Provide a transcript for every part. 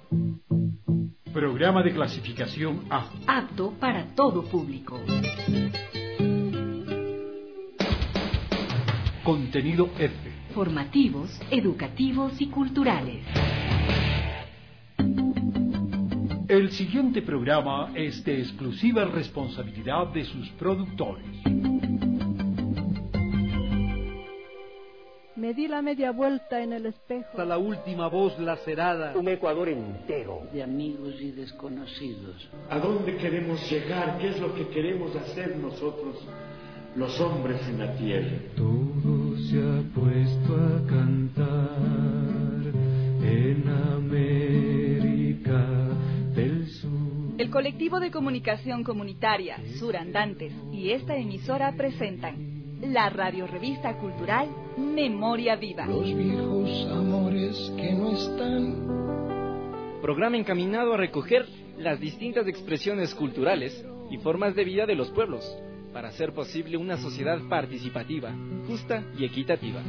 Programa de clasificación A. Apto para todo público. Contenido F. Formativos, educativos y culturales. El siguiente programa es de exclusiva responsabilidad de sus productores. Me di la media vuelta en el espejo. Hasta la última voz lacerada. Un Ecuador entero. De amigos y desconocidos. ¿A dónde queremos llegar? ¿Qué es lo que queremos hacer nosotros, los hombres en la tierra? Todo se ha puesto a cantar en América del Sur. El colectivo de comunicación comunitaria Surandantes y esta emisora presentan la radiorevista cultural Memoria Viva. Los viejos amores que no están. Programa encaminado a recoger las distintas expresiones culturales y formas de vida de los pueblos, para hacer posible una sociedad participativa, justa y equitativa.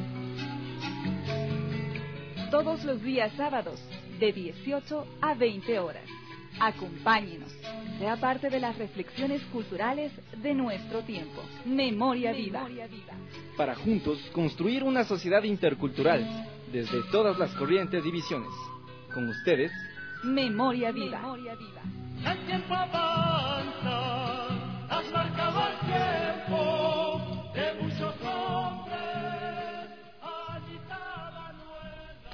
Todos los días sábados, de 18 a 20 horas. Acompáñenos, sea parte de las reflexiones culturales de nuestro tiempo. Memoria Viva. Para juntos construir una sociedad intercultural, desde todas las corrientes y visiones. Con ustedes, Memoria Viva. El tiempo avanza, has marcado el tiempo de muchos hombres. Agitada nueva.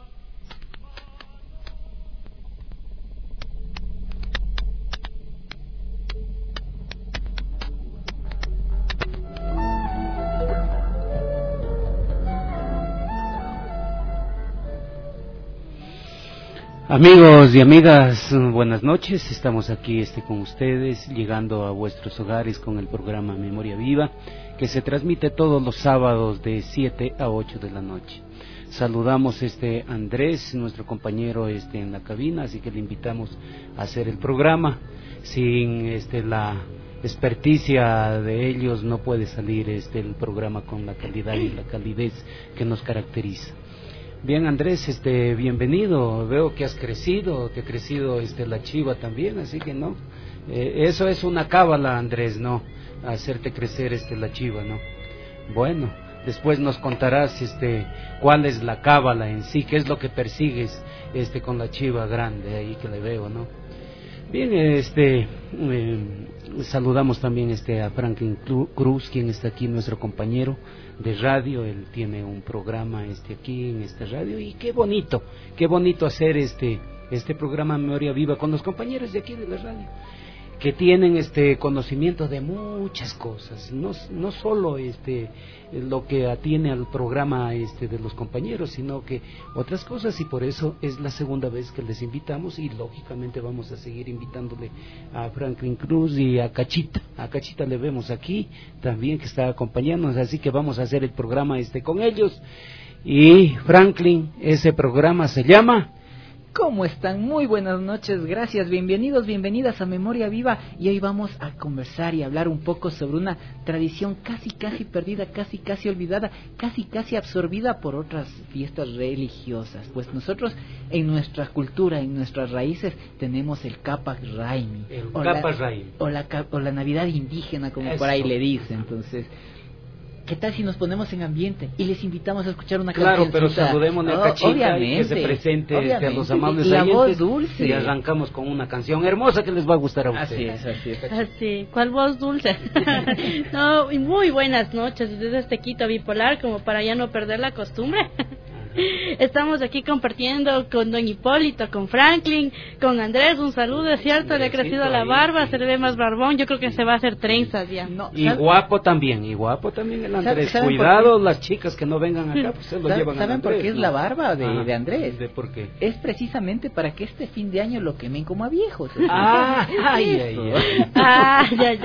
Amigos y amigas, buenas noches. Estamos aquí con ustedes, llegando a vuestros hogares con el programa Memoria Viva, que se transmite todos los sábados de 7 a 8 de la noche. Saludamos Andrés, nuestro compañero en la cabina, así que le invitamos a hacer el programa. Sin la experticia de ellos no puede salir el programa con la calidad y la calidez que nos caracteriza. Bien, Andrés, bienvenido. Veo que has crecido, que ha crecido la chiva también, así que no, eso es una cábala, Andrés, no, hacerte crecer la chiva, no. Bueno, después nos contarás cuál es la cábala en sí, qué es lo que persigues con la chiva grande ahí que le veo, ¿no? Bien, saludamos también a Franklin Cruz, quien está aquí, nuestro compañero de radio. Él tiene un programa aquí en esta radio, y qué bonito hacer este programa Memoria Viva con los compañeros de aquí de la radio, que tienen conocimiento de muchas cosas, no solo lo que atiene al programa de los compañeros, sino que otras cosas, y por eso es la segunda vez que les invitamos, y lógicamente vamos a seguir invitándole a Franklin Cruz y a Cachita le vemos aquí también, que está acompañándonos, así que vamos a hacer el programa con ellos. Y Franklin, ese programa se llama... ¿Cómo están? Muy buenas noches, gracias, bienvenidos, bienvenidas a Memoria Viva, y hoy vamos a conversar y hablar un poco sobre una tradición casi perdida, casi olvidada, casi absorbida por otras fiestas religiosas. Pues nosotros en nuestra cultura, en nuestras raíces, tenemos el Capac Raimi, o la Navidad indígena, como eso, por ahí le dicen. Entonces, ¿qué tal si nos ponemos en ambiente y les invitamos a escuchar una canción? Claro, pero saludemos a Cachita y que se presente a los amables la oyentes, voz dulce. Y arrancamos con una canción hermosa que les va a gustar a ustedes. Así es. Así, ¿cuál voz dulce? No, y muy buenas noches desde Quito Bipolar, como para ya no perder la costumbre. Estamos aquí compartiendo con don Hipólito, con Franklin, con Andrés. Un saludo, es cierto, le ha crecido la barba, se le ve más barbón. Yo creo que se va a hacer trenzas ya. No, y guapo también el Andrés. Cuidado las chicas que no vengan acá, pues se lo llevan a Andrés. ¿Saben por qué es la barba de Andrés? ¿De por qué? Es precisamente para que este fin de año lo quemen como a viejos. Ya.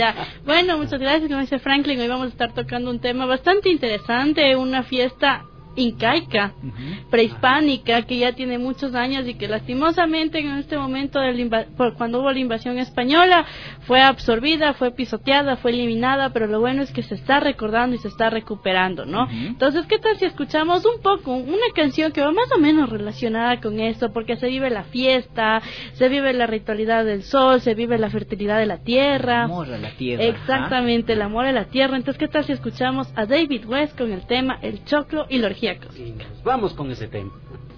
Bueno, muchas gracias, como dice Franklin. Hoy vamos a estar tocando un tema bastante interesante, una fiesta incaica, prehispánica, que ya tiene muchos años y que lastimosamente en este momento cuando hubo la invasión española fue absorbida, fue pisoteada, fue eliminada, pero lo bueno es que se está recordando y se está recuperando, ¿no? Entonces, ¿qué tal si escuchamos un poco una canción que va más o menos relacionada con esto? Porque se vive la fiesta, se vive la ritualidad del sol, se vive la fertilidad de la tierra. El amor a la tierra. Exactamente, el amor a la tierra. Entonces, ¿qué tal si escuchamos a David West con el tema El Choclo y la orgía cósmica? Vamos con ese tema.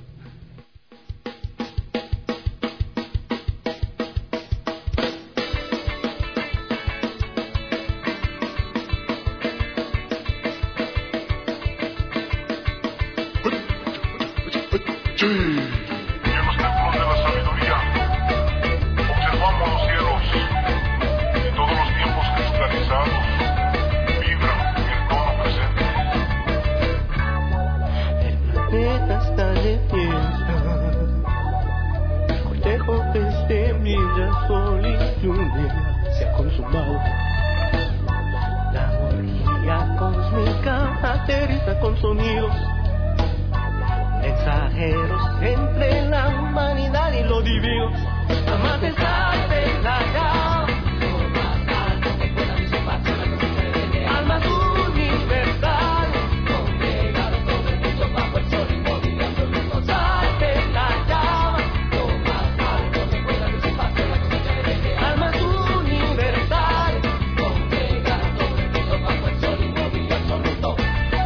Se ha consumado. La orgía cósmica aterriza con sonidos mensajeros entre la humanidad y lo divino. A pesar de la llama, lo más alto que pueda disiparse la conciencia, almas universales, congregados todo el mundo bajo el sol inmóvil absoluto. Sal de la llama, lo más alto que pueda disiparse la conciencia, almas universales, congregados todo el mundo bajo el sol inmóvil absoluto.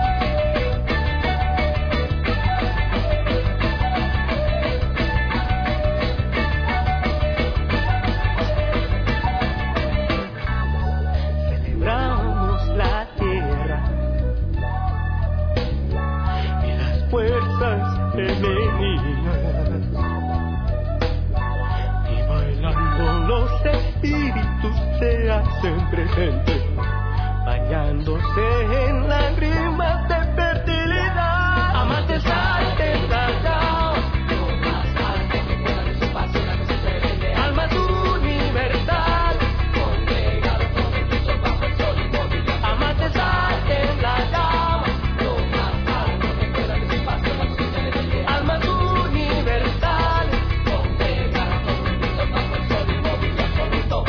Fuerzas femeninas y bailando los espíritus se hacen presentes, bañándose en lágrimas de fertilidad. Amantes altes, alzaos, lo más alto que pueda disiparse la conciencia, almas universales, congregados todo el mundo bajo el sol inmóvil. Amantes altes, la llama, lo más alto que pueda disiparse la conciencia, almas universales, congregados todo el mundo bajo el sol inmóvil absoluto.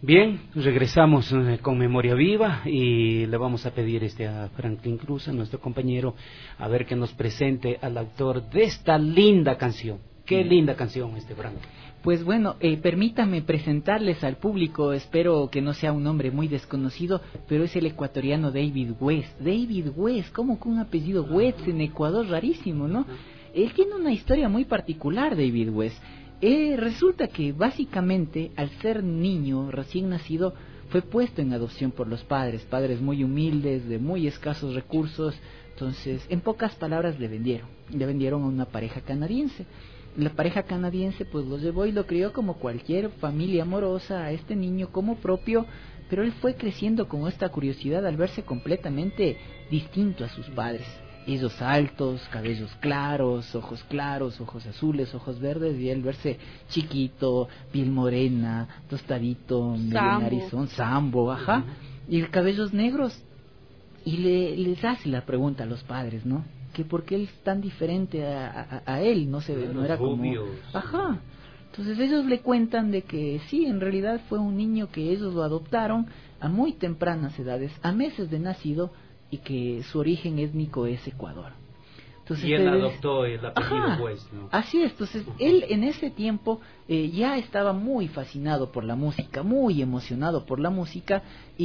Bien, regresamos con Memoria Viva y le vamos a pedir a Franklin Cruz, a nuestro compañero, a ver que nos presente al autor de esta linda canción. Qué linda canción, Franklin. Pues bueno, permítame presentarles al público, espero que no sea un nombre muy desconocido, pero es el ecuatoriano David West. David West, ¿cómo con un apellido West en Ecuador? Rarísimo, ¿no? Él tiene una historia muy particular, David West. Resulta que básicamente, al ser niño, recién nacido, fue puesto en adopción por los padres muy humildes, de muy escasos recursos. Entonces, en pocas palabras, le vendieron a una pareja canadiense. La pareja canadiense pues lo llevó y lo crió como cualquier familia amorosa a este niño como propio, pero él fue creciendo con esta curiosidad al verse completamente distinto a sus padres. Ellos altos, cabellos claros, ojos azules, ojos verdes, y él verse chiquito, piel morena, tostadito, medio narizón, sambo, ajá, y cabellos negros. Y les hace la pregunta a los padres, ¿no? Que por qué él es tan diferente a él, no era como... Ajá. Entonces ellos le cuentan de que sí, en realidad fue un niño que ellos lo adoptaron a muy tempranas edades, a meses de nacido, y que su origen étnico es Ecuador. Entonces, y él adoptó el apellido West, ¿no? Así es. Entonces él en ese tiempo ya estaba muy fascinado por la música, muy emocionado por la música,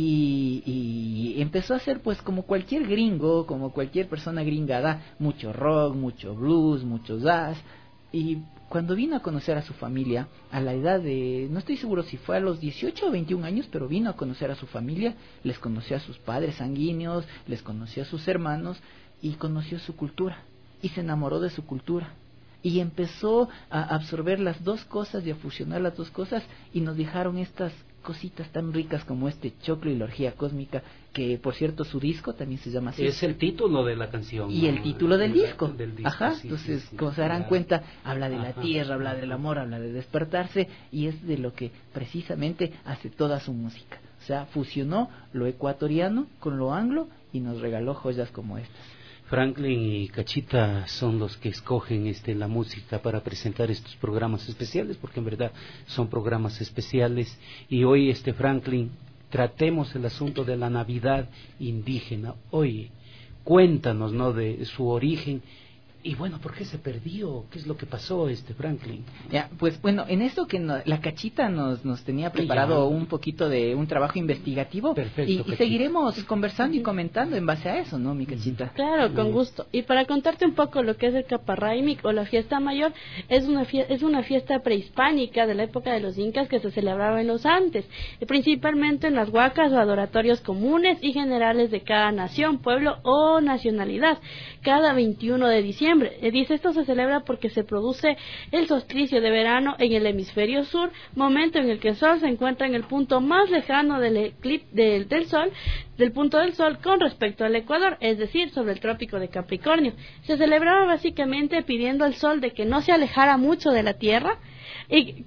y empezó a hacer pues como cualquier gringo, como cualquier persona gringada, mucho rock, mucho blues, mucho jazz. Y cuando vino a conocer a su familia, a la edad de, no estoy seguro si fue a los 18 o 21 años, pero vino a conocer a su familia, les conoció a sus padres sanguíneos, les conoció a sus hermanos y conoció su cultura. Y se enamoró de su cultura y empezó a absorber las dos cosas y a fusionar las dos cosas, y nos dejaron estas cositas tan ricas como Choclo y la orgía cósmica, que por cierto su disco también se llama así. Es el título de la canción. Y el título del disco. Ajá, sí, entonces sí, como se darán cuenta, habla de la tierra, habla del amor, habla de despertarse, y es de lo que precisamente hace toda su música. O sea, fusionó lo ecuatoriano con lo anglo y nos regaló joyas como estas. Franklin y Cachita son los que escogen la música para presentar estos programas especiales, porque en verdad son programas especiales. Y hoy, Franklin, tratemos el asunto de la Navidad indígena. Oye, cuéntanos, ¿no?, de su origen. Y bueno, ¿por qué se perdió? ¿Qué es lo que pasó, Franklin? Ya, pues bueno, en esto que la Cachita nos tenía preparado un poquito de un trabajo investigativo. Perfecto, y seguiremos conversando y comentando en base a eso, ¿no, mi Cachita? Claro, con gusto. Y para contarte un poco lo que es el Caparraimic o la fiesta mayor, es una fiesta prehispánica de la época de los incas que se celebraba en los Andes, principalmente en las huacas o adoratorios comunes y generales de cada nación, pueblo o nacionalidad, cada 21 de diciembre. Dice, esto se celebra porque se produce el solsticio de verano en el hemisferio sur, momento en el que el sol se encuentra en el punto más lejano del eclipse del punto del sol con respecto al ecuador, es decir, sobre el trópico de Capricornio. Se celebraba básicamente pidiendo al sol de que no se alejara mucho de la tierra, y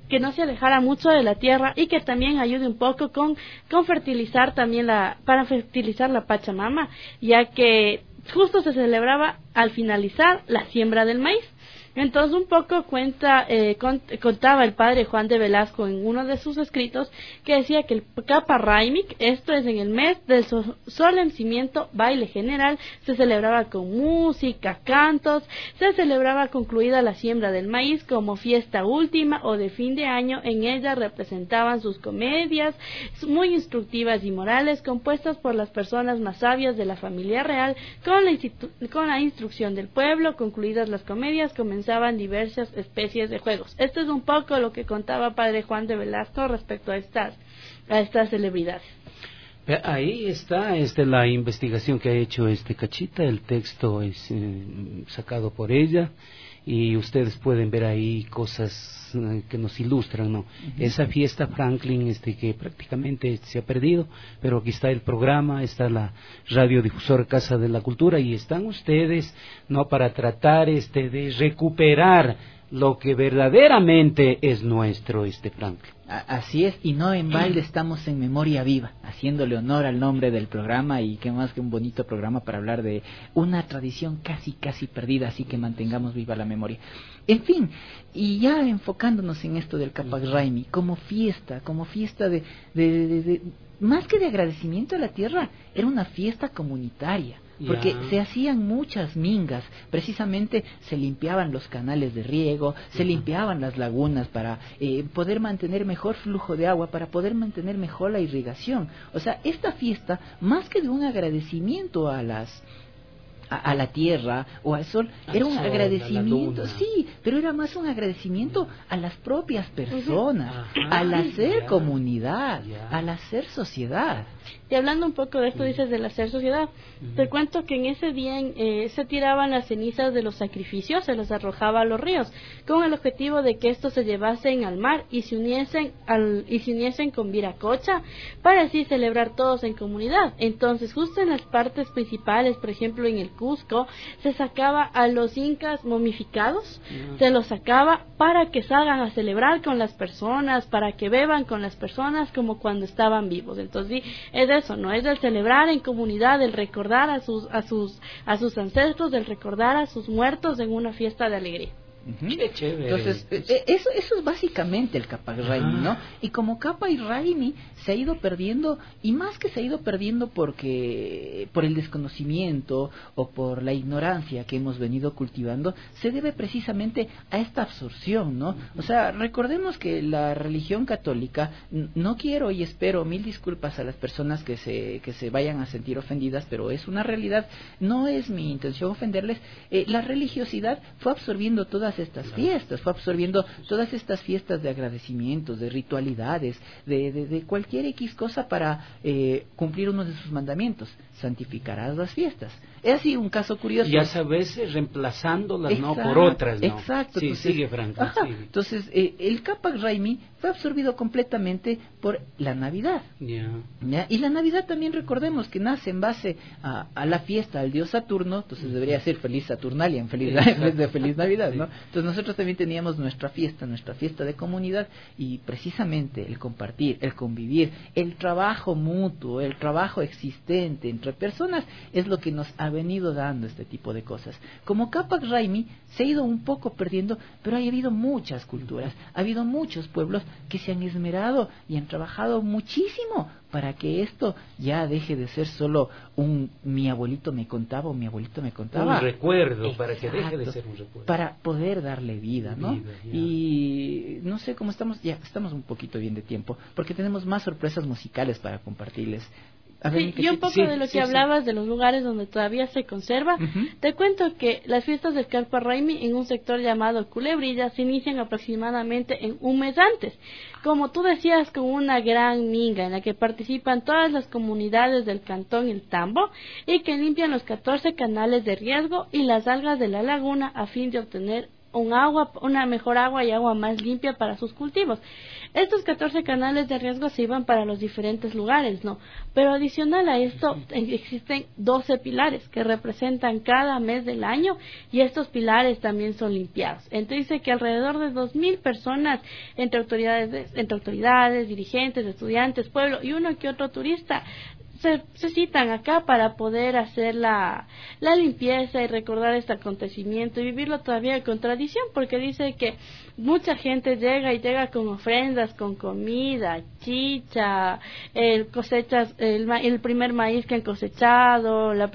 que también ayude un poco con fertilizar también para fertilizar la Pachamama, ya que justo se celebraba al finalizar la siembra del maíz. Entonces un poco contaba el padre Juan de Velasco en uno de sus escritos, que decía que el Caparraimic, esto es en el mes del solemnimiento, baile general, se celebraba con música, cantos, se celebraba concluida la siembra del maíz como fiesta última o de fin de año. En ella representaban sus comedias muy instructivas y morales, compuestas por las personas más sabias de la familia real, con la instrucción del pueblo. Concluidas las comedias, comenzaban diversas especies de juegos. Esto es un poco lo que contaba padre Juan de Velasco respecto a estas celebridades. Ahí está la investigación que ha hecho Cachita. El texto es sacado por ella, y ustedes pueden ver ahí cosas que nos ilustran, ¿no? Esa fiesta, Franklin, que prácticamente se ha perdido, pero aquí está el programa, está la radiodifusora Casa de la Cultura, y están ustedes, ¿no?, para tratar de recuperar lo que verdaderamente es nuestro, Franklin. Así es, y no en balde estamos en Memoria Viva, haciéndole honor al nombre del programa, y qué más que un bonito programa para hablar de una tradición casi perdida, así que mantengamos viva la memoria. memoria. En fin, y ya enfocándonos en esto del Capac Raimi, como fiesta de más que de agradecimiento a la tierra, era una fiesta comunitaria. Porque se hacían muchas mingas, precisamente se limpiaban los canales de riego, se limpiaban las lagunas para poder mantener mejor flujo de agua, para poder mantener mejor la irrigación. O sea, esta fiesta, más que de un agradecimiento a la tierra o al sol, era un agradecimiento, sí, pero era más un agradecimiento a las propias personas, al hacer comunidad, al hacer sociedad. Y hablando un poco de esto, dices del hacer sociedad, te cuento que en ese día se tiraban las cenizas de los sacrificios, se los arrojaba a los ríos, con el objetivo de que estos se llevasen al mar y se uniesen con Viracocha, para así celebrar todos en comunidad. Entonces, justo en las partes principales, por ejemplo en el Cusco, se sacaba a los incas momificados, se los sacaba para que salgan a celebrar con las personas, para que beban con las personas como cuando estaban vivos. Entonces, sí, es de eso, ¿no? Es del celebrar en comunidad, del recordar a sus ancestros, del recordar a sus muertos en una fiesta de alegría. Qué chévere. Entonces, eso es básicamente el Capac Raimi, ¿no? Y como Capac Raimi se ha ido perdiendo, y más que se ha ido perdiendo por el desconocimiento o por la ignorancia que hemos venido cultivando, se debe precisamente a esta absorción, ¿no? O sea, recordemos que la religión católica, no quiero y espero mil disculpas a las personas que se vayan a sentir ofendidas, pero es una realidad, no es mi intención ofenderles. La religiosidad fue absorbiendo todas estas fiestas, fue absorbiendo todas estas fiestas de agradecimientos, de ritualidades, de cualquier X cosa para cumplir uno de sus mandamientos: santificarás las fiestas. Es así un caso curioso. Y a veces reemplazándolas, ¿no? Por otras, ¿no? Exacto. Sí, entonces, sigue, Franco. Sigue. Entonces, el Capac Raimi fue absorbido completamente por la Navidad. ¿Ya? Y la Navidad también, recordemos que nace en base a la fiesta al dios Saturno, entonces debería ser Feliz Saturnalia en vez de Feliz Navidad, ¿no? Entonces nosotros también teníamos nuestra fiesta de comunidad, y precisamente el compartir, el convivir, el trabajo mutuo, el trabajo existente entre personas es lo que nos ha venido dando este tipo de cosas. Como Capac Raimi se ha ido un poco perdiendo, pero ha habido muchas culturas, ha habido muchos pueblos que se han esmerado y han trabajado muchísimo para que esto ya deje de ser solo un mi abuelito me contaba o mi abuelito me contaba. Un recuerdo. Exacto, para que deje de ser un recuerdo. Para poder darle vida, ¿no? Y no sé cómo estamos, ya estamos un poquito bien de tiempo, porque tenemos más sorpresas musicales para compartirles. Sí, y un poco de lo que hablabas de los lugares donde todavía se conserva, te cuento que las fiestas del Capac Raimi en un sector llamado Culebrilla se inician aproximadamente en un mes antes, como tú decías, con una gran minga en la que participan todas las comunidades del cantón El Tambo, y que limpian los 14 canales de riesgo y las algas de la laguna a fin de obtener una mejor agua y agua más limpia para sus cultivos. Estos 14 canales de riesgo se iban para los diferentes lugares, ¿no? Pero adicional a esto existen 12 pilares que representan cada mes del año, y estos pilares también son limpiados. Entonces dice que alrededor de 2,000 personas, entre autoridades, dirigentes, estudiantes, pueblo y uno que otro turista, se citan acá para poder hacer la limpieza y recordar este acontecimiento y vivirlo todavía con tradición, porque dice que mucha gente llega con ofrendas, con comida, chicha, cosechas, el primer maíz que han cosechado, el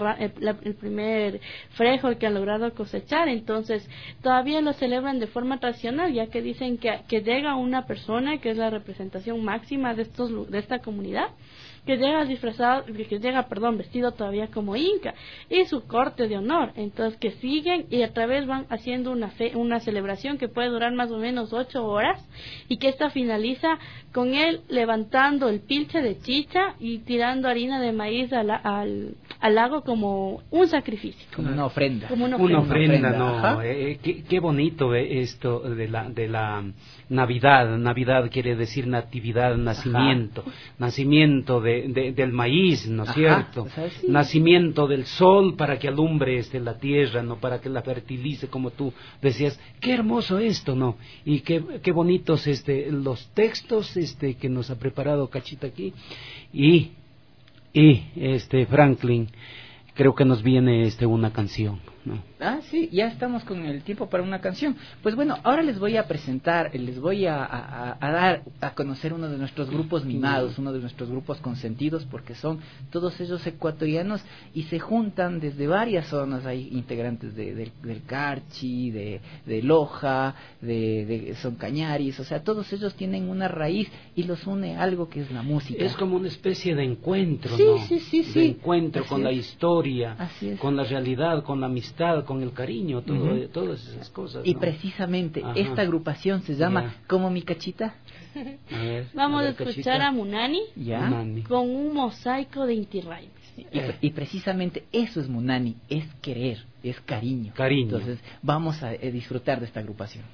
primer frijol que han logrado cosechar. Entonces todavía lo celebran de forma tradicional, ya que dicen que llega una persona que es la representación máxima de esta comunidad, que llega vestido todavía como inca, y su corte de honor. Entonces que siguen y a través van haciendo una celebración que puede durar más o menos 8 horas, y que esta finaliza con él levantando el pilche de chicha y tirando harina de maíz al lago como un sacrificio, como una ofrenda. Una ofrenda, ¿no? Qué bonito esto de la Navidad. Navidad quiere decir natividad, nacimiento, nacimiento del maíz, ¿no es cierto? Sí. Nacimiento del sol para que alumbre la tierra, ¿no? Para que la fertilice, como tú decías. Qué hermoso esto, ¿no? Y qué bonitos los textos que nos ha preparado Cachita aquí. Y Franklin, creo que nos viene una canción. ¿no? Ah, sí, ya estamos con el tiempo para una canción. Pues bueno, ahora les voy a presentar, les voy a dar a conocer uno de nuestros grupos mimados, uno de nuestros grupos consentidos, porque son todos ellos ecuatorianos y se juntan desde varias zonas. Hay integrantes del Carchi, de Loja, son cañaris, o sea, todos ellos tienen una raíz y los une algo que es la música. Es como una especie de encuentro, sí, ¿no? Sí. De encuentro con la historia, con la realidad, con la amistad, con el cariño, todas esas cosas. Y ¿no? precisamente esta agrupación se llama ¿Como mi cachita? Vamos a escuchar Cachita. a Munani, Munani con un mosaico de Inti Raymi. Y precisamente eso es Munani, es querer, es cariño. Entonces vamos a disfrutar de esta agrupación.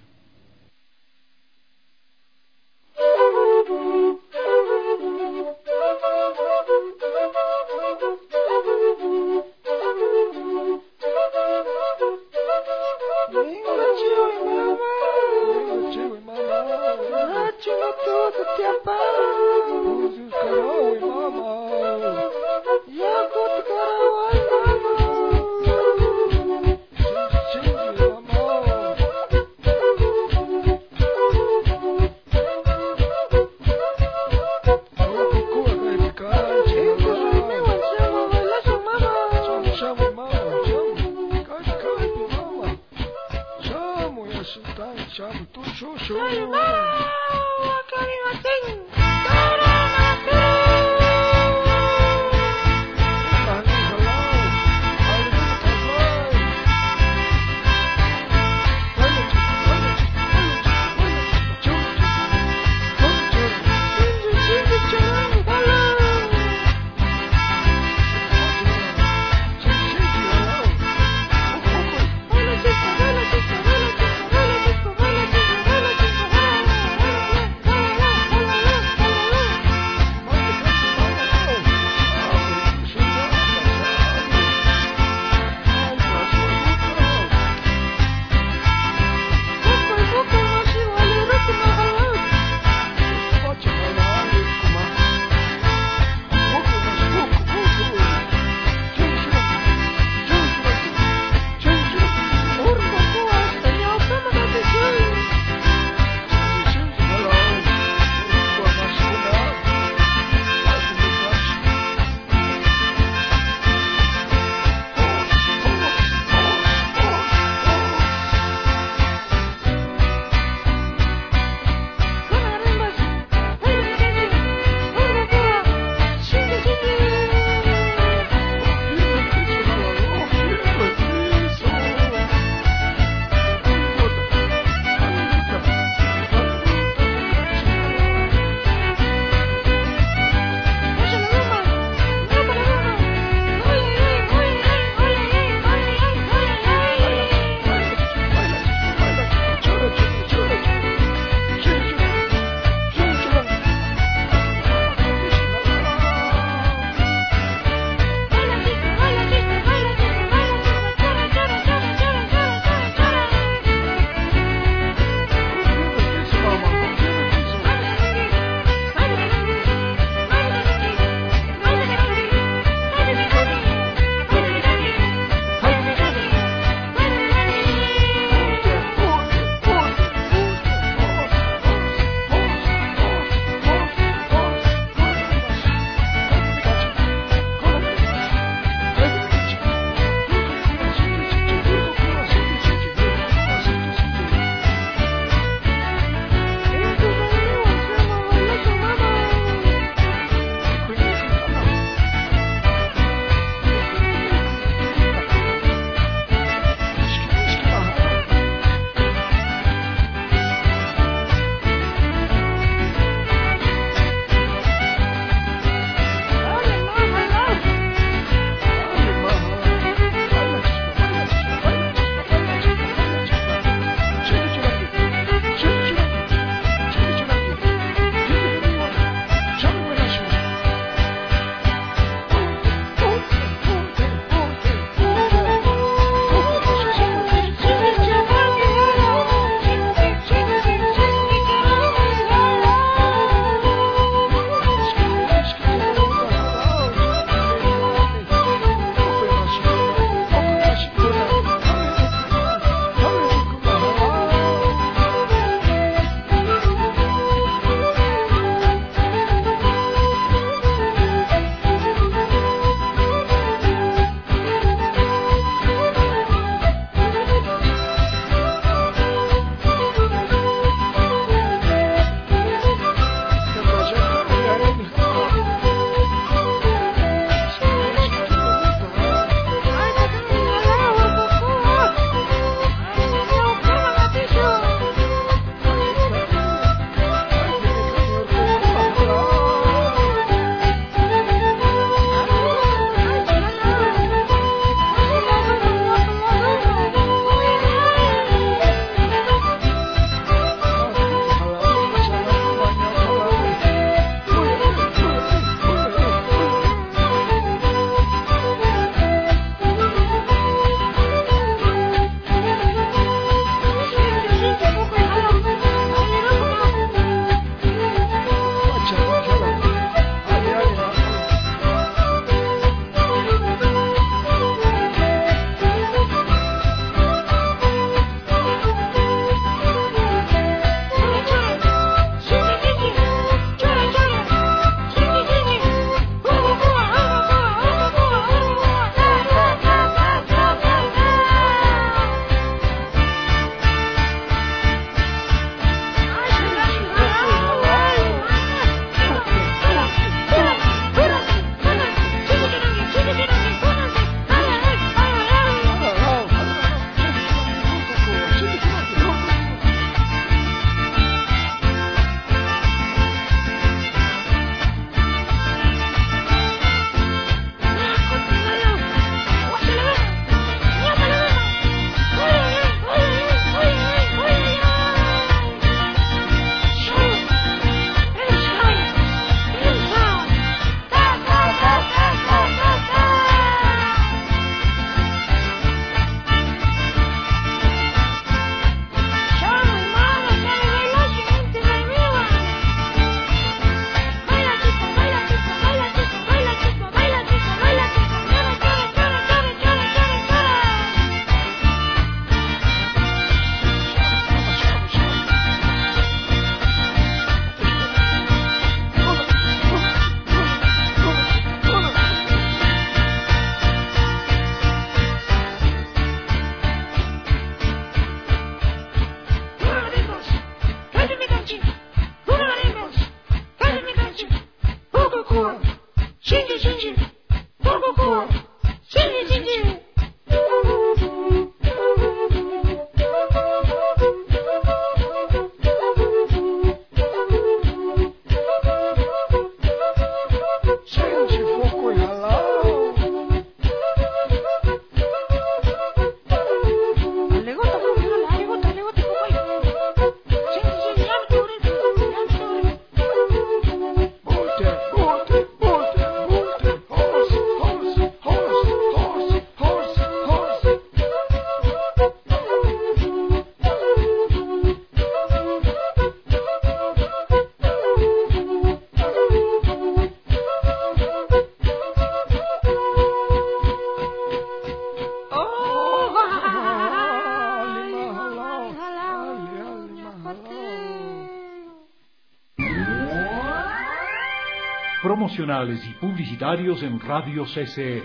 promocionales y publicitarios en Radio CCE.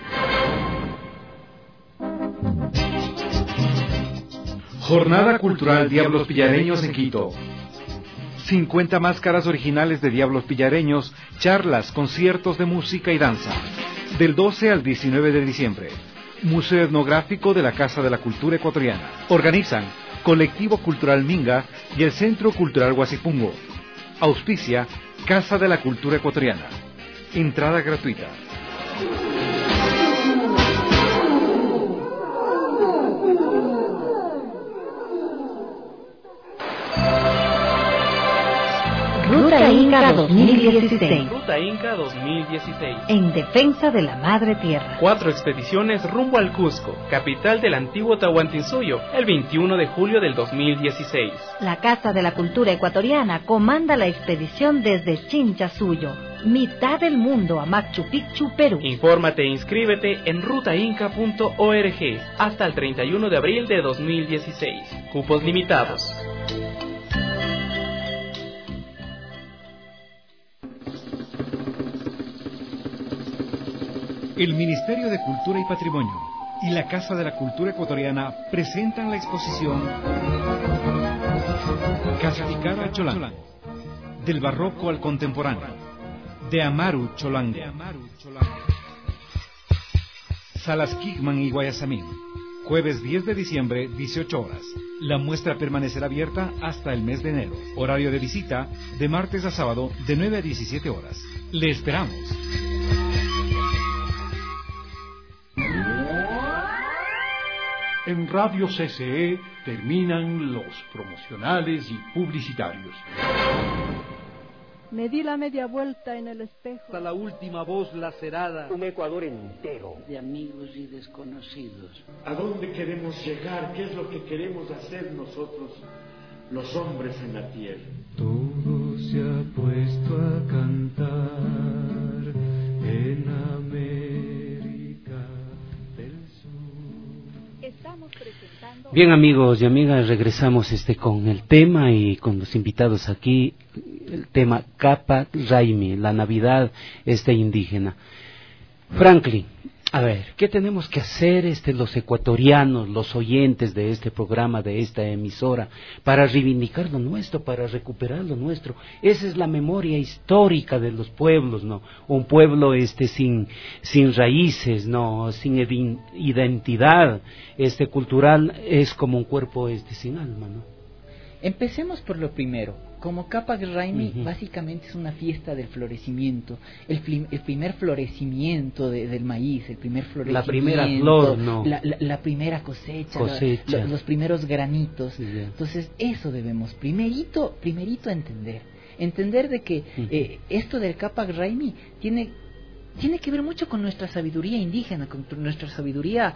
Jornada Cultural Diablos Pillareños en Quito. 50 máscaras originales de Diablos Pillareños, charlas, conciertos de música y danza. Del 12 al 19 de diciembre. Museo Etnográfico de la Casa de la Cultura Ecuatoriana. Organizan Colectivo Cultural Minga y el Centro Cultural Guasipungo. Auspicia Casa de la Cultura Ecuatoriana. Entrada gratuita. Ruta Inca 2016. Ruta Inca 2016. En defensa de la Madre Tierra. 4 expediciones rumbo al Cusco, capital del antiguo Tahuantinsuyo, el 21 de julio del 2016. La Casa de la Cultura Ecuatoriana comanda la expedición desde Chinchasuyo, mitad del mundo, a Machu Picchu, Perú. Infórmate e inscríbete en rutainca.org hasta el 31 de abril de 2016. Cupos limitados. El Ministerio de Cultura y Patrimonio y la Casa de la Cultura Ecuatoriana presentan la exposición Casticara Cholán, del barroco al contemporáneo, de Amaru Cholán, Salas Kigman y Guayasamín, jueves 10 de diciembre, 18 horas. La muestra permanecerá abierta hasta el mes de enero. Horario de visita de martes a sábado de 9 a 17 horas. Le esperamos. En Radio CCE terminan los promocionales y publicitarios. Me di la media vuelta en el espejo. Hasta la última voz lacerada. Un Ecuador entero de amigos y desconocidos. ¿A dónde queremos llegar? ¿Qué es lo que queremos hacer nosotros, los hombres en la tierra? Todo se ha puesto a cantar en América del Sur. Estamos presentando... Bien, amigos y amigas, regresamos con el tema y con los invitados aquí, el tema Capac Raimi, la Navidad indígena. Franklin, a ver, ¿qué tenemos que hacer los ecuatorianos, los oyentes de este programa, de esta emisora, para reivindicar lo nuestro, para recuperar lo nuestro? Esa es la memoria histórica de los pueblos, ¿no? Un pueblo sin raíces, ¿no? Sin identidad cultural, es como un cuerpo sin alma, ¿no? Empecemos por lo primero. Como Capac Raimi, básicamente es una fiesta del florecimiento, el primer florecimiento del maíz, el primer florecimiento, la primera flor, ¿no? la primera cosecha. Los primeros granitos. Sí, yeah. Entonces, eso debemos primerito entender de que esto del Capac Raimi tiene que ver mucho con nuestra sabiduría indígena, con nuestra sabiduría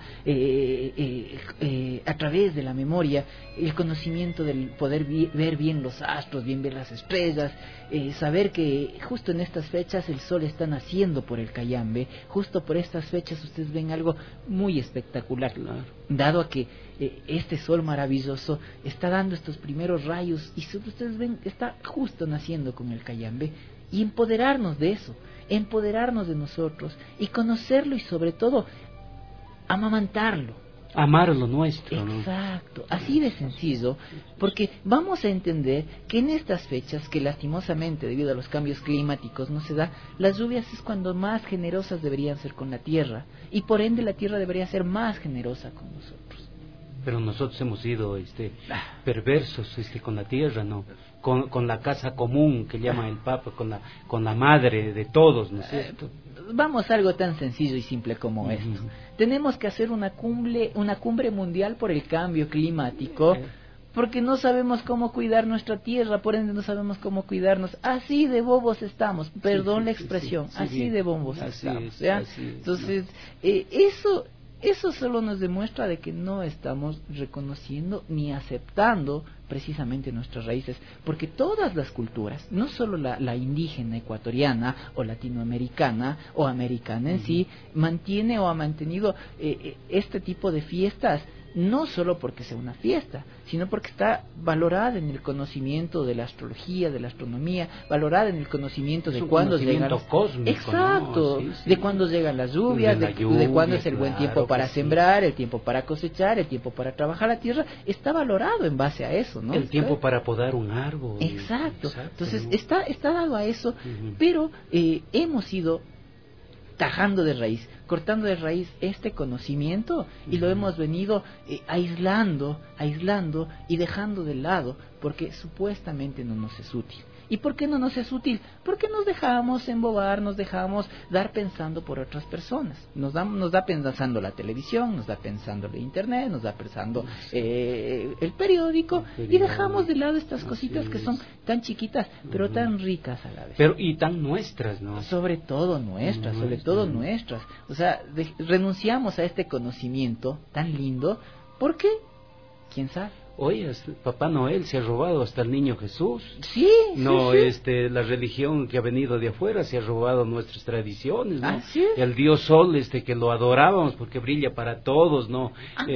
a través de la memoria, el conocimiento del poder ver bien los astros, bien ver las estrellas, saber que justo en estas fechas el sol está naciendo por el Cayambe, justo por estas fechas ustedes ven algo muy espectacular, dado a que este sol maravilloso está dando estos primeros rayos y ustedes ven está justo naciendo con el Cayambe, y empoderarnos de eso, empoderarnos de nosotros y conocerlo y sobre todo amamantarlo, amar lo nuestro. Exacto, ¿no? Así de sencillo, porque vamos a entender que en estas fechas que lastimosamente debido a los cambios climáticos no se da, las lluvias es cuando más generosas deberían ser con la tierra y por ende la tierra debería ser más generosa con nosotros. Pero nosotros hemos sido perversos con la tierra, ¿no? Con la casa común que llama el Papa, con la madre de todos, ¿no es cierto? Vamos a algo tan sencillo y simple como esto. Tenemos que hacer una cumbre mundial por el cambio climático, porque no sabemos cómo cuidar nuestra tierra, por ende no sabemos cómo cuidarnos. Así de bobos estamos, perdón la expresión, así de bobos estamos, ¿ya? Entonces, eso solo nos demuestra de que no estamos reconociendo ni aceptando precisamente nuestras raíces, porque todas las culturas, no solo la indígena ecuatoriana o latinoamericana o americana en sí, mantiene o ha mantenido este tipo de fiestas no solo porque sea una fiesta, sino porque está valorada en el conocimiento de la astrología, de la astronomía, valorada en el conocimiento de cuándo llegan cósmico, exacto, ¿no? Sí. de cuándo llegan las lluvias, de cuándo es el buen tiempo para sembrar, el tiempo para cosechar, el tiempo para trabajar la tierra, está valorado en base a eso, ¿no? El tiempo para podar un árbol. Exacto. Entonces está dado a eso, pero hemos ido tajando de raíz, cortando de raíz este conocimiento y lo hemos venido aislando y dejando de lado porque supuestamente no nos es útil. ¿Y por qué no nos es útil? Porque nos dejamos embobar, nos dejamos dar pensando por otras personas. Nos da pensando la televisión, nos da pensando el internet, nos da pensando el periódico y dejamos de lado estas cositas que son tan chiquitas, pero tan ricas a la vez. Y tan nuestras, ¿no? Sobre todo nuestras. O sea, renunciamos a este conocimiento tan lindo. ¿Por qué? ¿Quién sabe? Oye, Papá Noel se ha robado hasta el niño Jesús. Sí. La religión que ha venido de afuera se ha robado nuestras tradiciones, ¿no? Así es. El dios Sol, que lo adorábamos porque brilla para todos, ¿no?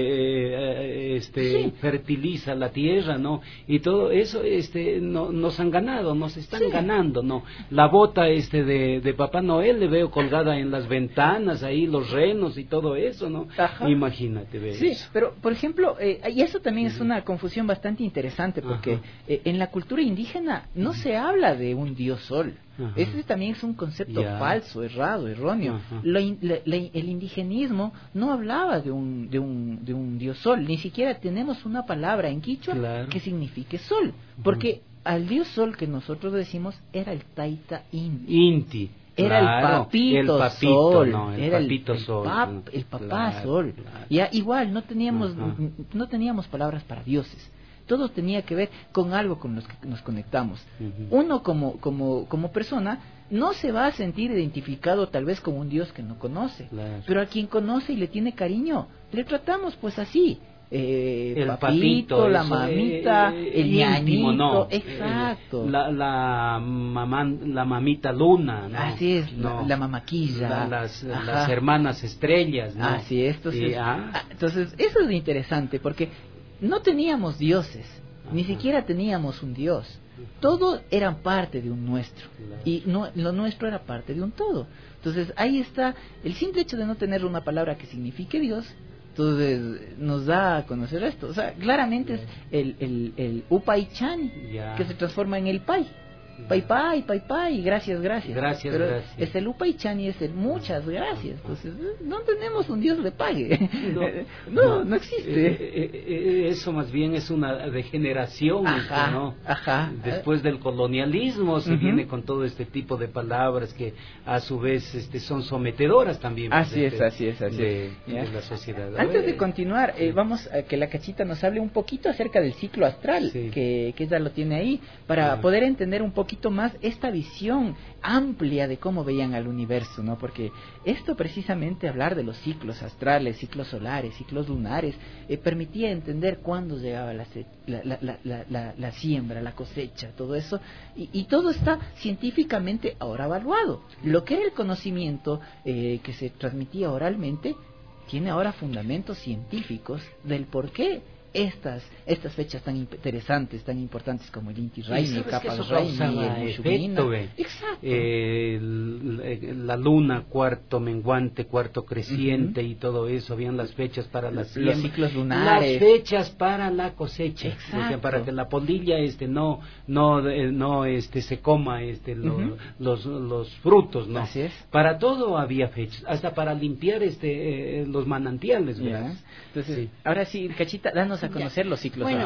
Fertiliza la tierra, ¿no? Y todo eso, nos han ganado, nos están ganando, ¿no? La bota, de Papá Noel le veo colgada en las ventanas, ahí los renos y todo eso, ¿no? Ajá. Imagínate, ¿ves? Sí, pero, por ejemplo, y eso también es una confusión bastante interesante porque en la cultura indígena no se habla de un dios sol. Ese también es un concepto falso, errado, erróneo. El indigenismo no hablaba de un dios sol, ni siquiera tenemos una palabra en quichua que signifique sol, porque al dios sol que nosotros decimos era el Taita Inti. Era el papito sol, ¿no? Era el papá sol. Ya igual no teníamos palabras para dioses. Todo tenía que ver con algo con los que nos conectamos. Uno como persona no se va a sentir identificado tal vez con un dios que no conoce, pero a quien conoce y le tiene cariño, le tratamos pues así. El papito, la mamita, el ñañito, ¿no? Exacto. La mamita luna, ¿no? Así es, ¿no? La mamaquilla. Las hermanas estrellas, ¿no? Así es, entonces eso es interesante porque no teníamos dioses, ni siquiera teníamos un dios. Todos eran parte de un nuestro y lo nuestro era parte de un todo. Entonces ahí está el simple hecho de no tener una palabra que signifique Dios. Entonces nos da a conocer esto. O sea, claramente es el Upaychani que se transforma en el Pai. Pai, gracias. Pero es el Upaychani, es el muchas gracias. Entonces, no tenemos un Dios le pague. No existe. Eso más bien es una degeneración, ¿no? Después del colonialismo se viene con todo este tipo de palabras que a su vez son sometedoras también. Así es. De la sociedad. Antes de continuar, vamos a que la Cachita nos hable un poquito acerca del ciclo astral, que ella lo tiene ahí, para poder entender un poquito más esta visión amplia de cómo veían al universo, ¿no? Porque esto precisamente, hablar de los ciclos astrales, ciclos solares, ciclos lunares, permitía entender cuándo llegaba la siembra, la cosecha, todo eso, y todo está científicamente ahora evaluado. Lo que era el conocimiento que se transmitía oralmente tiene ahora fundamentos científicos del por qué estas fechas tan interesantes, tan importantes como el Inti Raymi, el Capas Raymi, el Mushugina. Exacto. La luna, cuarto menguante, cuarto creciente y todo eso, habían las fechas para la siembra, los ciclos lunares, las fechas para la cosecha, o sea, para que la polilla no se coma los frutos, ¿no? Así es. Para todo había fechas, hasta para limpiar los manantiales, ¿verdad? Entonces, ahora sí, Cachita, danos a conocer los ciclos. Bueno,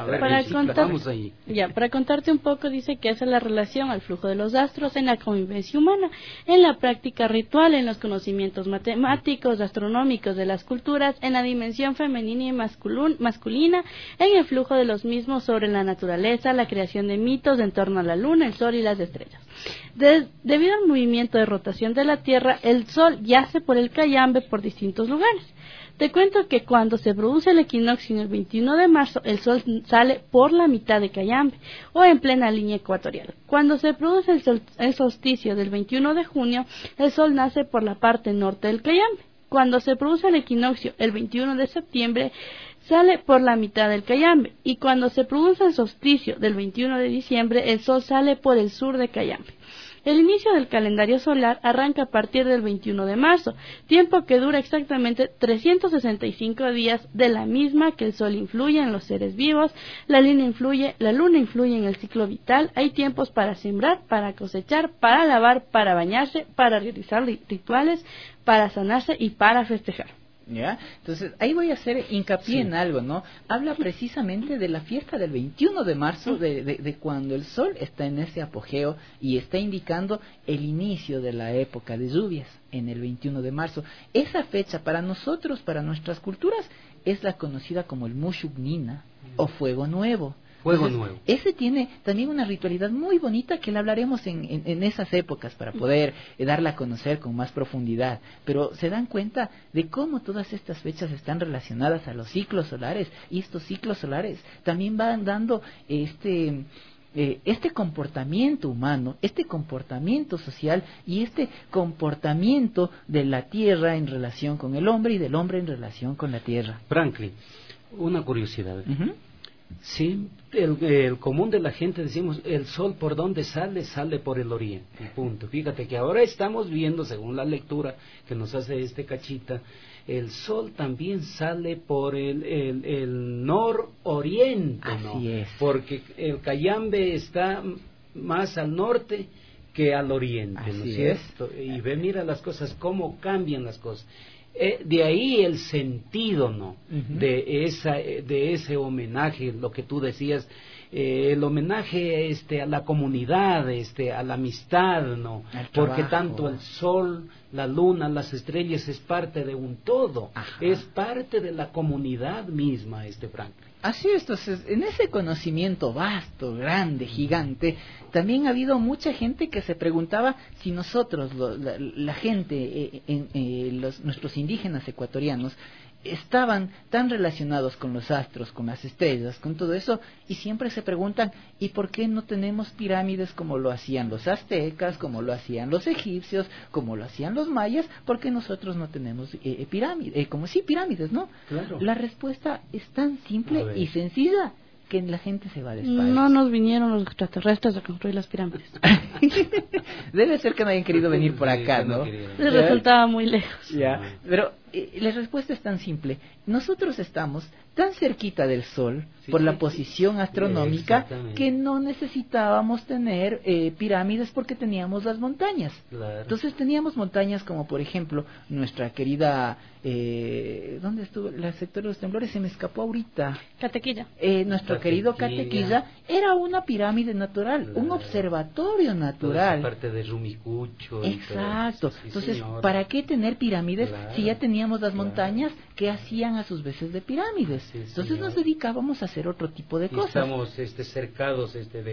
para contarte un poco, dice que esa es la relación al flujo de los astros en la convivencia humana, en la práctica ritual, en los conocimientos matemáticos, astronómicos de las culturas, en la dimensión femenina y masculina, en el flujo de los mismos sobre la naturaleza, la creación de mitos en torno a la luna, el sol y las estrellas. Debido al movimiento de rotación de la Tierra, el sol yace por el Cayambe por distintos lugares. Te cuento que cuando se produce el equinoccio en el 21 de marzo, el sol sale por la mitad de Cayambe, o en plena línea ecuatorial. Cuando se produce el solsticio del 21 de junio, el sol nace por la parte norte del Cayambe. Cuando se produce el equinoccio el 21 de septiembre, sale por la mitad del Cayambe, y cuando se produce el solsticio del 21 de diciembre, el sol sale por el sur de Cayambe. El inicio del calendario solar arranca a partir del 21 de marzo, tiempo que dura exactamente 365 días, de la misma que el sol influye en los seres vivos, la luna influye en el ciclo vital. Hay tiempos para sembrar, para cosechar, para lavar, para bañarse, para realizar rituales, para sanarse y para festejar. ¿Ya? Entonces, ahí voy a hacer hincapié en algo, ¿no? Habla precisamente de la fiesta del 21 de marzo, de cuando el sol está en ese apogeo y está indicando el inicio de la época de lluvias en el 21 de marzo. Esa fecha para nosotros, para nuestras culturas, es la conocida como el Mushuk Nina o Fuego Nuevo. Entonces, nuevo. Ese tiene también una ritualidad muy bonita que la hablaremos en esas épocas para poder darla a conocer con más profundidad. Pero se dan cuenta de cómo todas estas fechas están relacionadas a los ciclos solares, y estos ciclos solares también van dando este comportamiento humano, este comportamiento social y este comportamiento de la tierra en relación con el hombre y del hombre en relación con la tierra. Franklin, una curiosidad. Sí, el común de la gente decimos, el sol por donde sale, sale por el oriente, punto. Fíjate que ahora estamos viendo, según la lectura que nos hace Cachita, el sol también sale por el nororiente, ¿no? Así es. Porque el Cayambe está más al norte que al oriente, ¿no es cierto? Y ve, mira las cosas, cómo cambian las cosas. De ahí el sentido, ¿no? De ese homenaje, lo que tú decías, el homenaje a la comunidad, a la amistad, ¿no? Porque tanto el sol, la luna, las estrellas es parte de un todo. Ajá. Es parte de la comunidad misma, Franklin. Así es. Entonces, en ese conocimiento vasto, grande, gigante, también ha habido mucha gente que se preguntaba si nosotros, la gente, nuestros indígenas ecuatorianos, estaban tan relacionados con los astros, con las estrellas, con todo eso, y siempre se preguntan, ¿y por qué no tenemos pirámides como lo hacían los aztecas, como lo hacían los egipcios, como lo hacían los mayas? ¿Por qué nosotros no tenemos pirámides? Pirámides, ¿no? Claro. La respuesta es tan simple y sencilla que la gente se va de espaldas. No nos vinieron los extraterrestres a construir las pirámides. Debe ser que no hayan querido venir por acá, ¿no? Les resultaba muy lejos. Ya, pero la respuesta es tan simple. Nosotros estamos tan cerquita del Sol por la posición astronómica que no necesitábamos tener pirámides porque teníamos las montañas. Claro. Entonces teníamos montañas como, por ejemplo, nuestra querida... ¿dónde estuvo? El sector de los temblores se me escapó ahorita. Catequilla. Nuestro querido Catequilla era una pirámide natural, un observatorio natural. Parte de Rumicucho. Exacto. Entonces, ¿para qué tener pirámides si ya teníamos las montañas que hacían a sus veces de pirámides? Entonces nos dedicábamos a hacer otro tipo de cosas. Estamos cercados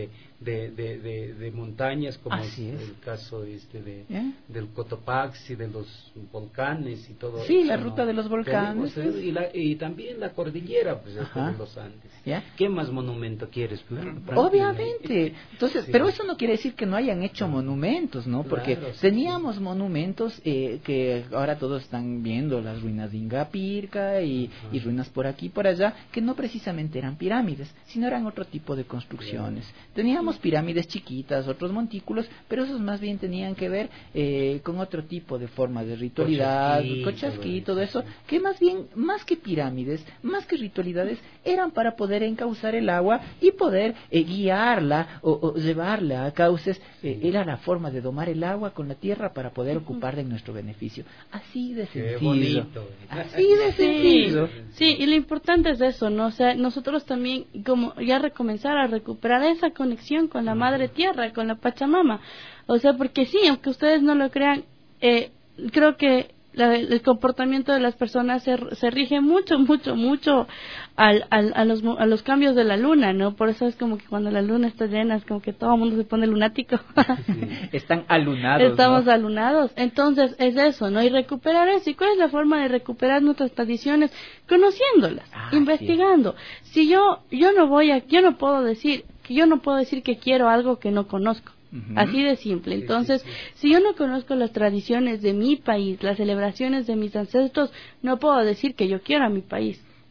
de montañas, como el caso del Cotopaxi, de los volcanes y todo eso. Sí, la ruta de los volcanes. Y también la cordillera, pues, de los Andes. ¿Qué más monumento quieres? Obviamente. Entonces, pero eso no quiere decir que no hayan hecho monumentos, ¿no? Porque teníamos monumentos que ahora todos están viendo, las ruinas de Ingapirca y ruinas por aquí y por allá, que no precisamente eran pirámides, sino eran otro tipo de construcciones. Teníamos pirámides chiquitas, otros montículos, pero esos más bien tenían que ver con otro tipo de forma de ritualidad, Cochasquí, todo eso, que más bien, más que pirámides, más que ritualidades, eran para poder encauzar el agua y poder guiarla o llevarla a cauces. Era la forma de domar el agua con la tierra para poder ocuparla en nuestro beneficio. Así de sencillo. Qué bonito. Así de sencillo. Sí, y lo importante es eso, ¿no? O sea, nosotros también como ya recomenzar a recuperar esa conexión con la madre tierra, con la Pachamama. O sea, porque sí, aunque ustedes no lo crean, creo que el comportamiento de las personas se rige mucho a los cambios de la luna, ¿no? Por eso es como que cuando la luna está llena es como que todo el mundo se pone lunático. Están alunados. Estamos alunados. Entonces es eso, ¿no? Y recuperar eso. ¿Y cuál es la forma de recuperar nuestras tradiciones? Conociéndolas, investigando. Si yo no puedo decir que quiero algo que no conozco. Así de simple. Entonces, si yo no conozco las tradiciones de mi país, las celebraciones de mis ancestros, no puedo decir que yo quiero a mi país.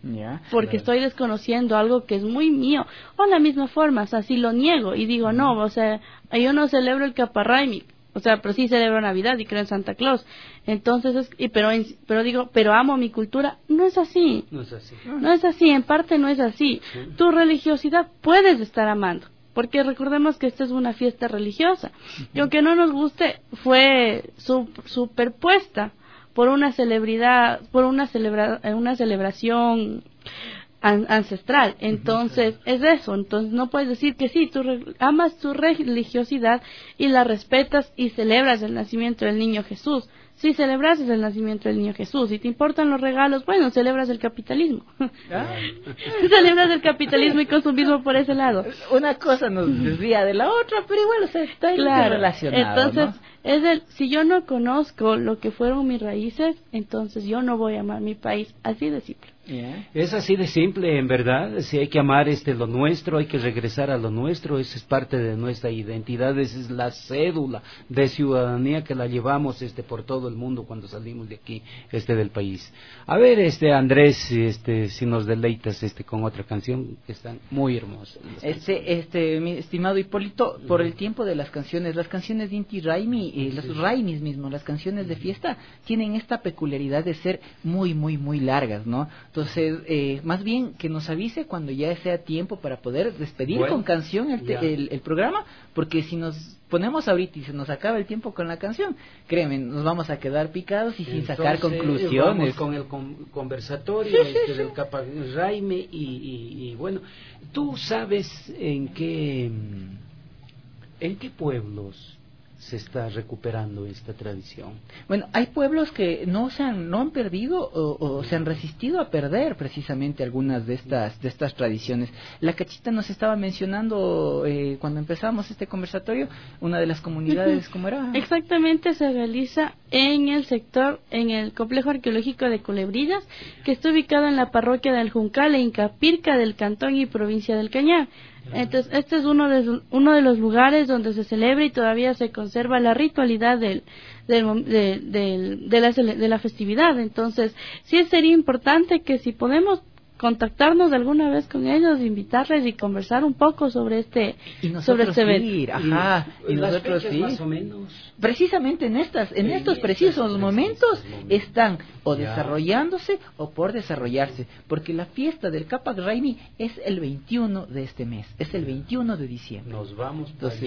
Porque estoy desconociendo algo que es muy mío. O de la misma forma, o sea, si lo niego y digo, no, o sea, yo no celebro el Caparraimi, o sea, pero sí celebro Navidad y creo en Santa Claus. Entonces, pero digo, pero amo mi cultura. No es así. No es así. No es así, en parte no es así. Tu religiosidad puedes estar amando. Porque recordemos que esta es una fiesta religiosa. Y aunque no nos guste, fue superpuesta por una celebridad, por una celebración ancestral. Entonces, es eso. Entonces, no puedes decir que sí, tú amas tu religiosidad y la respetas y celebras el nacimiento del niño Jesús. Sí, celebras el nacimiento del niño Jesús. Si te importan los regalos, bueno, celebras el capitalismo. Celebras el capitalismo y consumismo por ese lado. Una cosa nos desvía de la otra, pero igual, o sea, está interrelacionado. Entonces, ¿no? Si yo no conozco lo que fueron mis raíces, entonces yo no voy a amar mi país. Así de simple. Es así de simple, en verdad. Si hay que amar lo nuestro, hay que regresar a lo nuestro. Eso es parte de nuestra identidad. Esa es la cédula de ciudadanía que la llevamos por todo el mundo cuando salimos de aquí, del país. A ver, Andrés, si nos deleitas con otra canción que están muy hermosas. Mi estimado Hipólito, por el tiempo de las canciones de Inti Raymi, los Raymis mismos, las canciones de fiesta, tienen esta peculiaridad de ser muy, muy, muy largas, ¿no? Entonces, más bien que nos avise cuando ya sea tiempo para poder despedir con canción el programa, porque si nos ponemos ahorita y se nos acaba el tiempo con la canción, créeme, nos vamos a quedar picados y sin sacar conclusiones. Vamos con el conversatorio del Caparraimi y bueno, ¿tú sabes en qué pueblos se está recuperando esta tradición? Bueno, hay pueblos que no han perdido o se han resistido a perder precisamente algunas de estas tradiciones. La Cachita nos estaba mencionando cuando empezamos este conversatorio, una de las comunidades, ¿cómo era? Exactamente, se realiza en el complejo arqueológico de Culebrillas, que está ubicado en la parroquia del Juncal e Incapirca del cantón y provincia del Cañar. Entonces, este es uno de los lugares donde se celebra y todavía se conserva la ritualidad de la festividad. Entonces, sí sería importante que si podemos contactarnos de alguna vez con ellos, invitarles y conversar un poco sobre este evento. Y nosotros sí. Más o menos. Precisamente en estos precisos momentos están o desarrollándose o por desarrollarse, porque la fiesta del Caparraimi es el 21 de este mes, es el 21 de diciembre. Nos vamos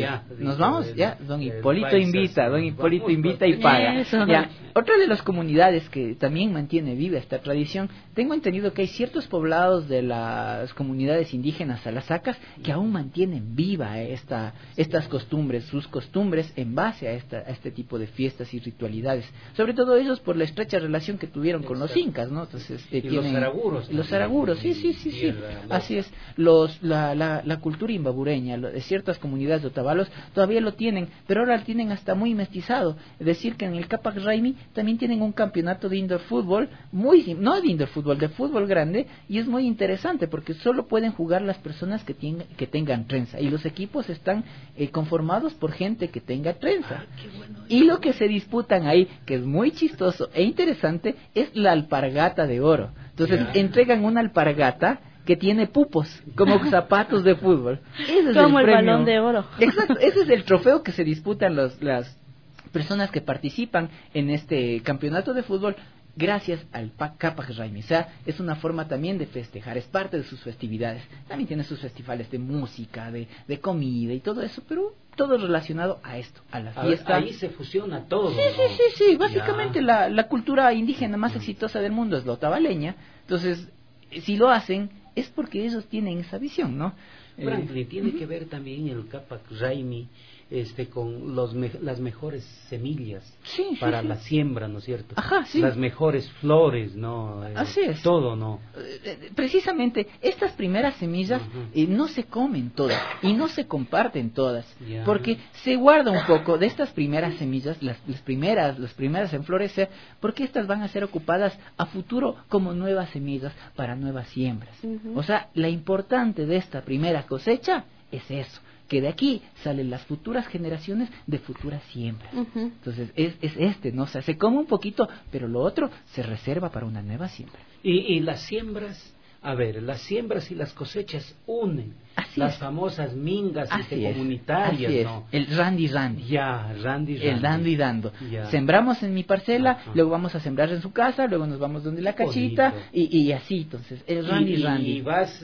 ya, don Hipólito invita y paga. Ya. Otra de las comunidades que también mantiene viva esta tradición, tengo entendido que hay ciertos poblados de las comunidades indígenas salasacas que aún mantienen viva estas costumbres, sus costumbres en base a este tipo de fiestas y ritualidades, sobre todo ellos por la estrecha relación que tuvieron con los incas, ¿no? Entonces los zaraguros, sí, así es. La cultura imbabureña de ciertas comunidades de Otavalos todavía lo tienen, pero ahora lo tienen hasta muy mestizado. Es decir, que en el Caparraimi también tienen un campeonato de indoor fútbol, de fútbol grande, y es muy interesante porque solo pueden jugar las personas que tengan trenza, y los equipos están conformados por gente que tenga trenza. Y lo que se disputan ahí, que es muy chistoso e interesante, es la alpargata de oro. Entonces entregan una alpargata que tiene pupos, como zapatos de fútbol. Ese es como el balón de oro. Exacto, ese es el trofeo que se disputan las personas que participan en este campeonato de fútbol, gracias al Caparraimi. O sea, es una forma también de festejar, es parte de sus festividades. También tiene sus festivales de música, de comida y todo eso, pero todo relacionado a esto, a la fiesta. Ahí se fusiona todo. Sí. Básicamente la cultura indígena más exitosa del mundo es la otavaleña. Entonces, si lo hacen, es porque ellos tienen esa visión, ¿no? Franklin, tiene que ver también el Caparraimi con las mejores semillas para la siembra, ¿no es cierto? Las mejores flores, ¿no? Así es. Todo, ¿no? Precisamente, estas primeras semillas no se comen todas y no se comparten todas, porque se guarda un poco de estas primeras semillas, las primeras en florecer, porque estas van a ser ocupadas a futuro como nuevas semillas para nuevas siembras. O sea, la importante de esta primera cosecha es eso, que de aquí salen las futuras generaciones de futuras siembras. Entonces es ¿no? O sea, se come un poquito, pero lo otro se reserva para una nueva siembra. Y las siembras A ver, las siembras y las cosechas unen. Así las es. famosas mingas Así es, comunitarias, así es. ¿no? El randy. Ya, randy. El dando y dando. Ya. Sembramos en mi parcela, Ajá. luego vamos a sembrar en su casa, luego nos vamos donde la cachita y así, entonces, el randy. Y vas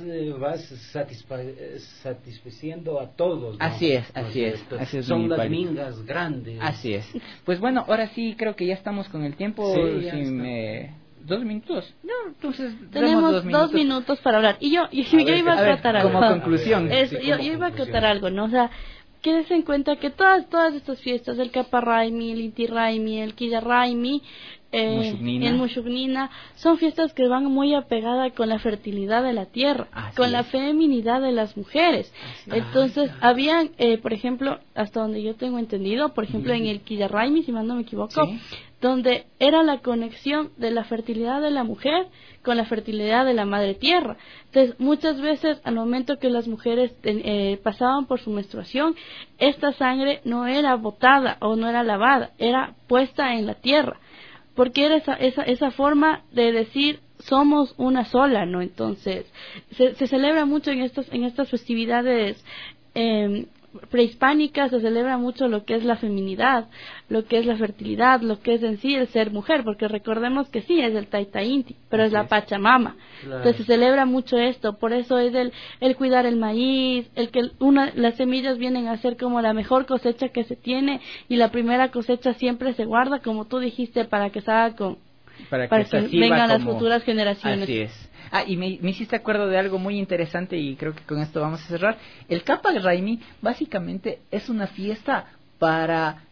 satisfaciendo a todos, ¿no? Así es. Son las Palito. mingas grandes. Así es. Pues bueno, ahora sí creo que ya estamos con el tiempo. Sí, ya si está. me... 2 minutos. No, entonces Tenemos 2 minutos para hablar. Y yo iba a tratar algo. Como conclusión. Yo iba a tratar algo, ¿no? O sea, quédese en cuenta que todas estas fiestas, el Capa Raimi, el Inti Raimi, el Quilla Raimi, el Mushugnina, son fiestas que van muy apegadas con la fertilidad de la tierra, con la feminidad de las mujeres. Entonces, habían, por ejemplo, hasta donde yo tengo entendido, por ejemplo, en el Quilla Raimi, si mal no me equivoco, donde era la conexión de la fertilidad de la mujer con la fertilidad de la madre tierra. Entonces, muchas veces, al momento que las mujeres pasaban por su menstruación, esta sangre no era botada o no era lavada, era puesta en la tierra, porque era esa forma de decir somos una sola, ¿no? Entonces, se celebra mucho en estas festividades prehispánicas, se celebra mucho lo que es la feminidad, lo que es la fertilidad, lo que es en sí el ser mujer, porque recordemos que sí, es el Taita Inti, pero es la Pachamama. Claro. Entonces se celebra mucho esto, por eso es el cuidar el maíz, el que las semillas vienen a ser como la mejor cosecha que se tiene, y la primera cosecha siempre se guarda, como tú dijiste, para que se haga para que vengan las futuras generaciones. Así es. Y me hiciste acuerdo de algo muy interesante y creo que con esto vamos a cerrar. El Capa Raimi básicamente es una fiesta para,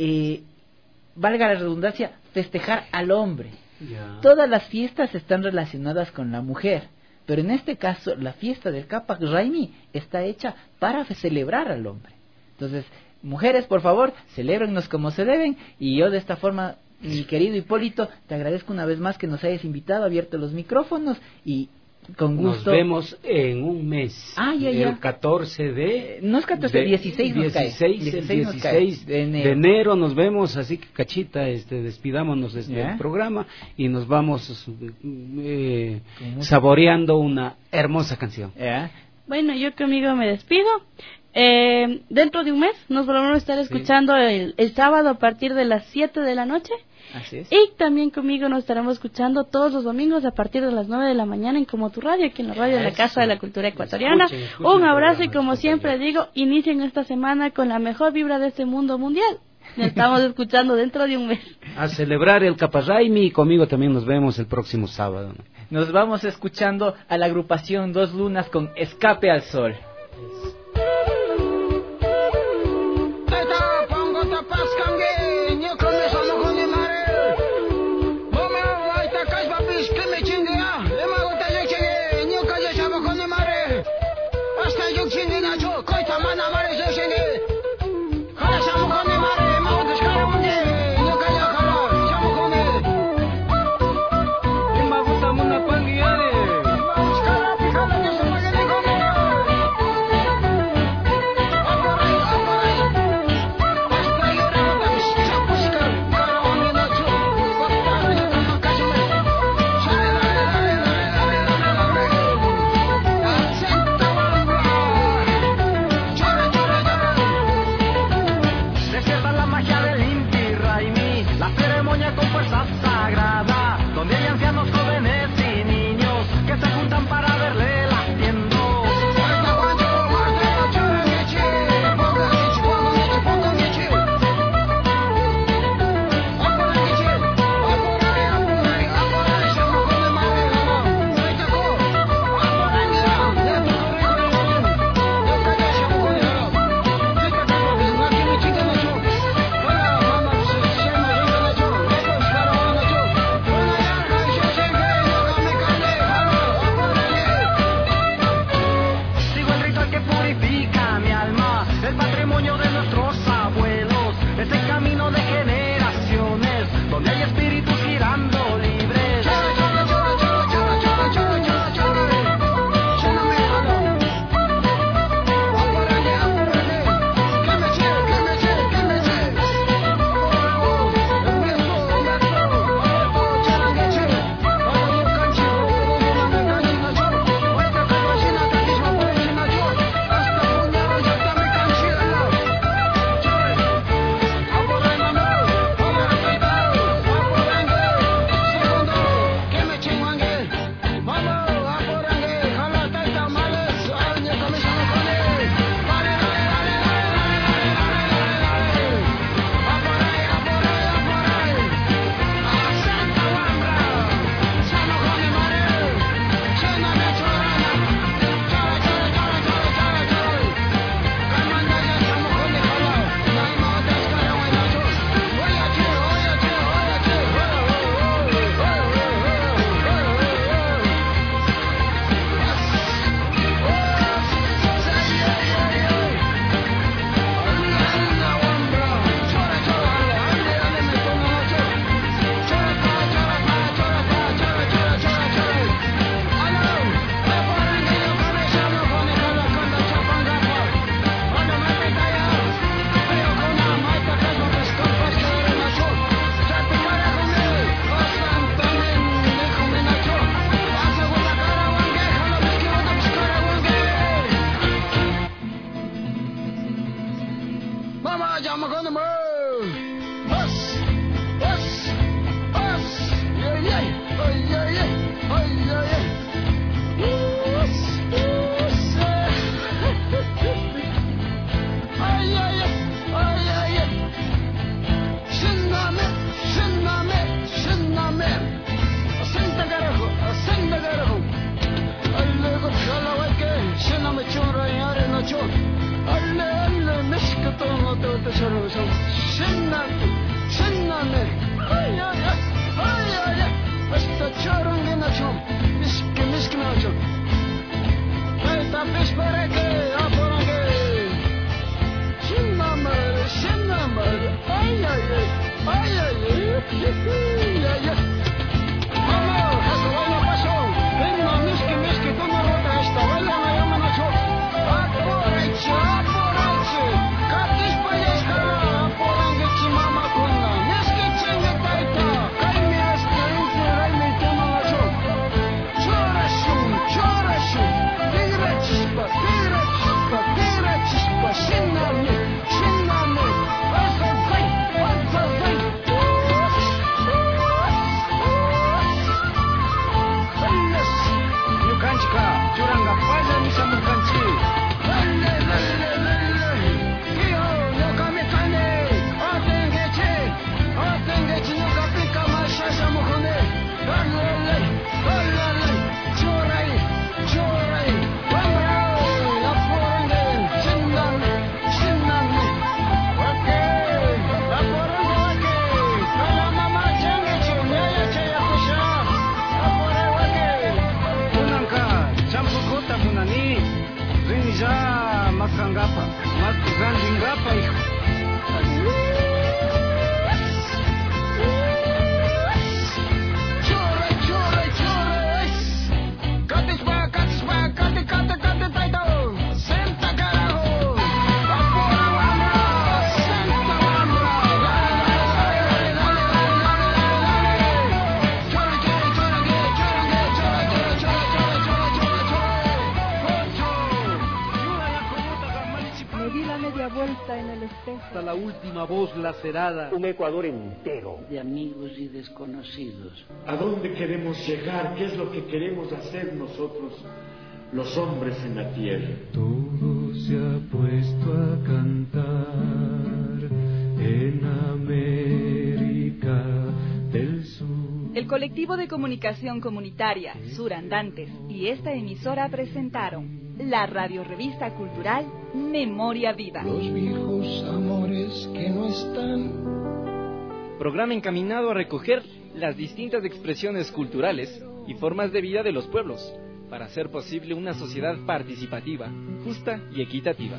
valga la redundancia, festejar al hombre. Todas las fiestas están relacionadas con la mujer, pero en este caso la fiesta del Capa Raimi está hecha para celebrar al hombre. Entonces, mujeres, por favor, celébrennos como se deben, y yo de esta forma, mi querido Hipólito, te agradezco una vez más que nos hayas invitado, abierto los micrófonos y con gusto. Nos vemos en un mes. El 14 de... No es 14, 16 nos cae. 16 de enero nos vemos, así que Cachita, despidámonos de este programa y nos vamos saboreando una hermosa canción. Bueno, yo conmigo me despido. Dentro de un mes nos volvemos a estar escuchando el sábado a partir de las 7 de la noche. Así es. Y también conmigo nos estaremos escuchando todos los domingos a partir de las 9 de la mañana en Como Tu Radio, aquí en la radio de la Casa de la Cultura Ecuatoriana. Escuchen un abrazo y como siempre digo, inicien esta semana con la mejor vibra de este mundo mundial. Nos estamos escuchando dentro de un mes. A celebrar el Caparraimi, y conmigo también nos vemos el próximo sábado. Nos vamos escuchando a la agrupación Dos Lunas con Escape al Sol. Vamos, llama con el Os, ay, ay, ay, ay, ay, ay, ay. Ay, ay, ay, ay, ay. Şıname, şıname, şıname. Senta carajo, senta carajo. Alle gotala vake, şıname çora yare no çor. Alle meşkato no to çoro çor. Şıname. Ay ay ay, ay ay ay. Hasta çorunge no çor. Miski no çor. Ay tapis para que, aporange. Şıname, şıname. Ay ay ay, ay ay ay. Ay ay. Vamos, esto baila pasó. Venga, miski, toma rota esta. Baila na llama na çor. Aporange, aporange. Katis payesca, aporange chimama kunna. Miski chinga taita. Kaimi restaurante, raimi tema na çor. Çoraşun. Tigra chispa. Şıname. Azazay. Yukanchika, churanga paya misa mukanchi. Kiyo, yokame kane. Atengechi yokapika mashasha mukone. Chorai. Wamrao, aporange. Şıname. Wake. Aporange wake. Kala mama changechi, nyaya chaya kusha. Apore wake. Punanka, champukota punani. Rinja makangapa. Makuzandingapa hijo. Chorai. Katispa, kate taito. Senta carajo. Apora wambra. Senta wambra. Dale. Me di la media vuelta en el espejo. Hasta la última voz lacerada. Un Ecuador entero. De amigos y desconocidos. ¿A dónde queremos llegar? ¿Qué es lo que queremos hacer nosotros, los hombres en la tierra? Todo se ha puesto a cantar en América del Sur. El colectivo de comunicación comunitaria Surandantes y esta emisora presentaron la radiorevista cultural Memoria Viva. Los viejos amores que no están. Programa encaminado a recoger las distintas expresiones culturales y formas de vida de los pueblos, para hacer posible una sociedad participativa, justa y equitativa.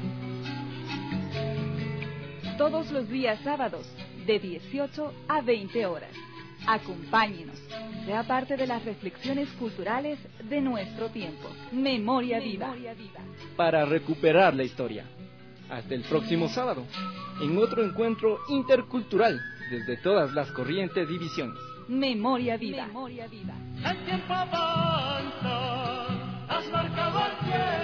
Todos los días sábados, de 18 a 20 horas. Acompáñenos, sea parte de las reflexiones culturales de nuestro tiempo. Memoria Viva. Para recuperar la historia. Hasta el próximo sábado, en otro encuentro intercultural desde todas las corrientes y visiones. Memoria Viva. El tiempo avanza, has marcado el tiempo.